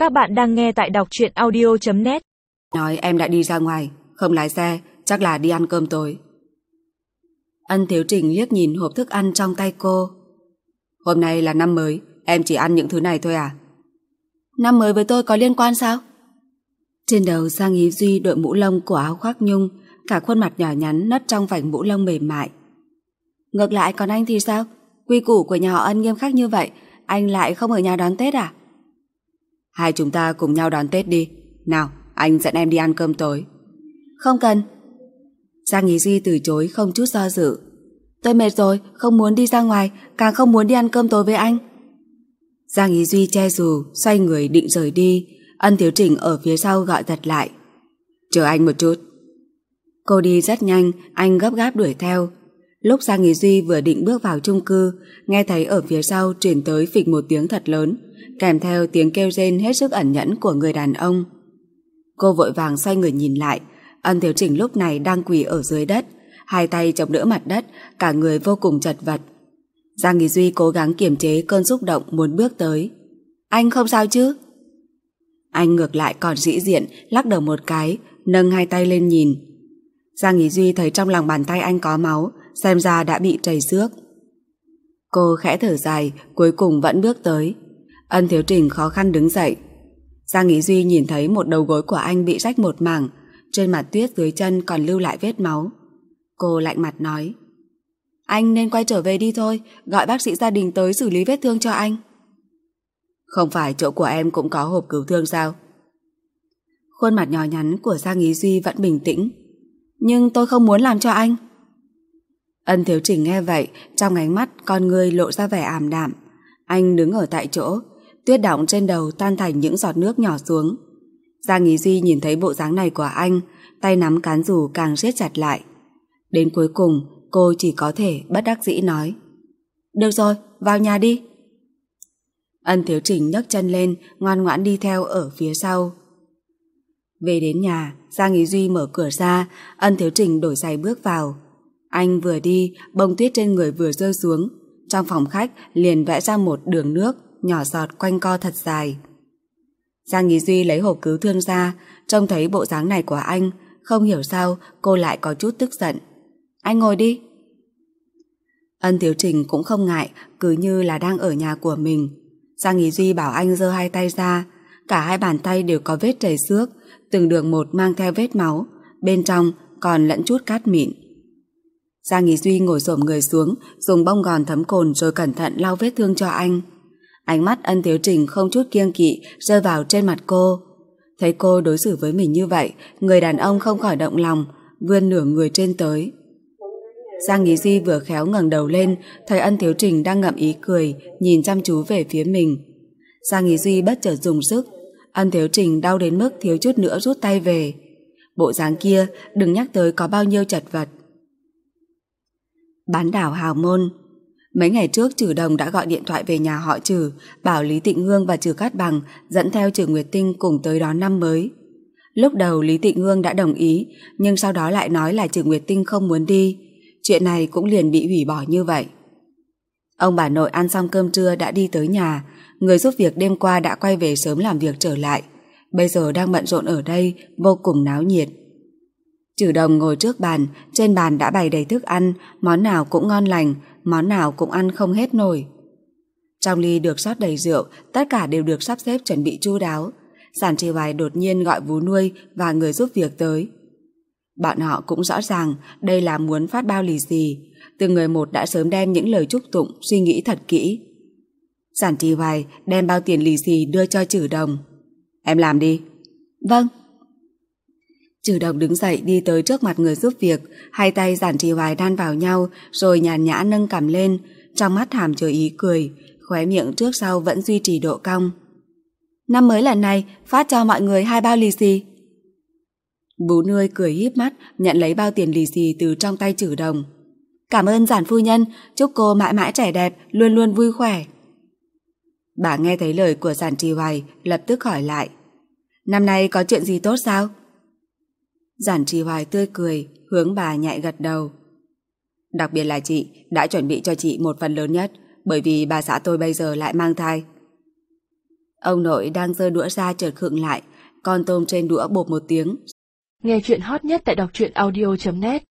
Các bạn đang nghe tại đọc truyện audio.net. Nói em đã đi ra ngoài, không lái xe, chắc là đi ăn cơm tối. Ân Thiếu Trình liếc nhìn hộp thức ăn trong tay cô. Hôm nay là năm mới, em chỉ ăn những thứ này thôi à? Năm mới với tôi có liên quan sao? Trên đầu Giang Ý Duy đội mũ lông của áo khoác nhung, cả khuôn mặt nhỏ nhắn nấp trong vành mũ lông mềm mại. Ngược lại còn anh thì sao? Quy củ của nhà họ Ân nghiêm khắc như vậy, anh lại không ở nhà đón Tết à? Hai chúng ta cùng nhau đón Tết đi. Nào, anh dẫn em đi ăn cơm tối. Không cần. Giang Ý Duy từ chối không chút do dự. Tôi mệt rồi, không muốn đi ra ngoài, càng không muốn đi ăn cơm tối với anh. Giang Ý Duy che dù, xoay người định rời đi. Ân Thiếu Trình ở phía sau gọi giật lại. Chờ anh một chút. Cô đi rất nhanh, anh gấp gáp đuổi theo. Lúc Giang Ý Duy vừa định bước vào chung cư, nghe thấy ở phía sau truyền tới phịch một tiếng thật lớn, kèm theo tiếng kêu rên hết sức ẩn nhẫn của người đàn ông. Cô vội vàng xoay người nhìn lại. Ân Thiếu Trình lúc này đang quỳ ở dưới đất, hai tay chống đỡ mặt đất, cả người vô cùng chật vật. Giang Ý Duy cố gắng kiềm chế cơn xúc động muốn bước tới. Anh không sao chứ? Anh ngược lại còn dĩ diện, lắc đầu một cái, nâng hai tay lên nhìn. Giang Ý Duy thấy trong lòng bàn tay anh có máu, xem ra đã bị trầy xước. Cô khẽ thở dài, cuối cùng vẫn bước tới. Ân Thiếu Trình khó khăn đứng dậy. Giang Ý Duy nhìn thấy một đầu gối của anh bị rách một mảng, trên mặt tuyết dưới chân còn lưu lại vết máu. Cô lạnh mặt nói: Anh nên quay trở về đi thôi, gọi bác sĩ gia đình tới xử lý vết thương cho anh. Không phải chỗ của em cũng có hộp cứu thương sao? Khuôn mặt nhỏ nhắn của Giang Ý Duy vẫn bình tĩnh. Nhưng tôi không muốn làm cho anh. Ân Thiếu Trình nghe vậy, trong ánh mắt con người lộ ra vẻ ảm đạm. Anh đứng ở tại chỗ, tuyết đọng trên đầu tan thành những giọt nước nhỏ xuống. Giang Ý Duy nhìn thấy bộ dáng này của anh, tay nắm cán dù càng siết chặt lại. Đến cuối cùng, cô chỉ có thể bất đắc dĩ nói: Được rồi, vào nhà đi. Ân Thiếu Trình nhấc chân lên, ngoan ngoãn đi theo ở phía sau. Về đến nhà, Giang Ý Duy mở cửa ra, Ân Thiếu Trình đổi giày bước vào. Anh vừa đi, bông tuyết trên người vừa rơi xuống, trong phòng khách liền vẽ ra một đường nước nhỏ giọt quanh co thật dài. Giang Ý Duy lấy hộp cứu thương ra, trông thấy bộ dáng này của anh, không hiểu sao cô lại có chút tức giận. Anh ngồi đi. Ân Thiếu Trình cũng không ngại, cứ như là đang ở nhà của mình. Giang Ý Duy bảo anh giơ hai tay ra, cả hai bàn tay đều có vết trầy xước, từng đường một mang theo vết máu, bên trong còn lẫn chút cát mịn. Giang Ý Duy ngồi xổm người xuống, dùng bông gòn thấm cồn rồi cẩn thận lau vết thương cho anh. Ánh mắt Ân Thiếu Trình không chút kiêng kỵ rơi vào trên mặt cô. Thấy cô đối xử với mình như vậy, người đàn ông không khỏi động lòng, vươn nửa người trên tới. Giang Ý Duy vừa khéo ngẩng đầu lên, thấy Ân Thiếu Trình đang ngậm ý cười, nhìn chăm chú về phía mình. Giang Ý Duy bất chợt dùng sức, Ân Thiếu Trình đau đến mức thiếu chút nữa rút tay về. Bộ dáng kia đừng nhắc tới có bao nhiêu chật vật. Bán đảo Hào Môn. Mấy ngày trước Trử Đồng đã gọi điện thoại về nhà họ Trử, bảo Lý Tịnh Hương và Trử Cát Bằng dẫn theo Trử Nguyệt Tinh cùng tới đón năm mới. Lúc đầu Lý Tịnh Hương đã đồng ý, nhưng sau đó lại nói là Trử Nguyệt Tinh không muốn đi. Chuyện này cũng liền bị hủy bỏ như vậy. Ông bà nội ăn xong cơm trưa đã đi tới nhà, người giúp việc đêm qua đã quay về sớm làm việc trở lại, bây giờ đang bận rộn ở đây, vô cùng náo nhiệt. Trử Đồng ngồi trước bàn, trên bàn đã bày đầy thức ăn, món nào cũng ngon lành, món nào cũng ăn không hết nổi. Trong ly được rót đầy rượu, tất cả đều được sắp xếp chuẩn bị chu đáo. Giản Trì Hoài đột nhiên gọi vú nuôi và người giúp việc tới. Bọn họ cũng rõ ràng đây là muốn phát bao lì xì, từng người một đã sớm đem những lời chúc tụng suy nghĩ thật kỹ. Giản Trì Hoài đem bao tiền lì xì đưa cho Trử Đồng. Em làm đi. Vâng. Trử Đồng đứng dậy đi tới trước mặt người giúp việc, hai tay Giản Trì Hoài đan vào nhau rồi nhàn nhã nâng cằm lên, trong mắt hàm chứa ý cười, khóe miệng trước sau vẫn duy trì độ cong. Năm mới lần này phát cho mọi người 2 bao lì xì. Bú nuôi cười híp mắt nhận lấy bao tiền lì xì từ trong tay Trử Đồng. Cảm ơn Giản phu nhân, chúc cô mãi mãi trẻ đẹp, luôn luôn vui khỏe. Bà nghe thấy lời của Giản Trì Hoài lập tức hỏi lại: Năm nay có chuyện gì tốt sao? Giản Trì Hoài tươi cười, hướng bà nhẹ gật đầu. Đặc biệt là chị đã chuẩn bị cho chị một phần lớn nhất, bởi vì bà xã tôi bây giờ lại mang thai. Ông nội đang giơ đũa ra chợt khựng lại, con tôm trên đũa bộp một tiếng. Nghe chuyện hot nhất tại đọc truyện audio.net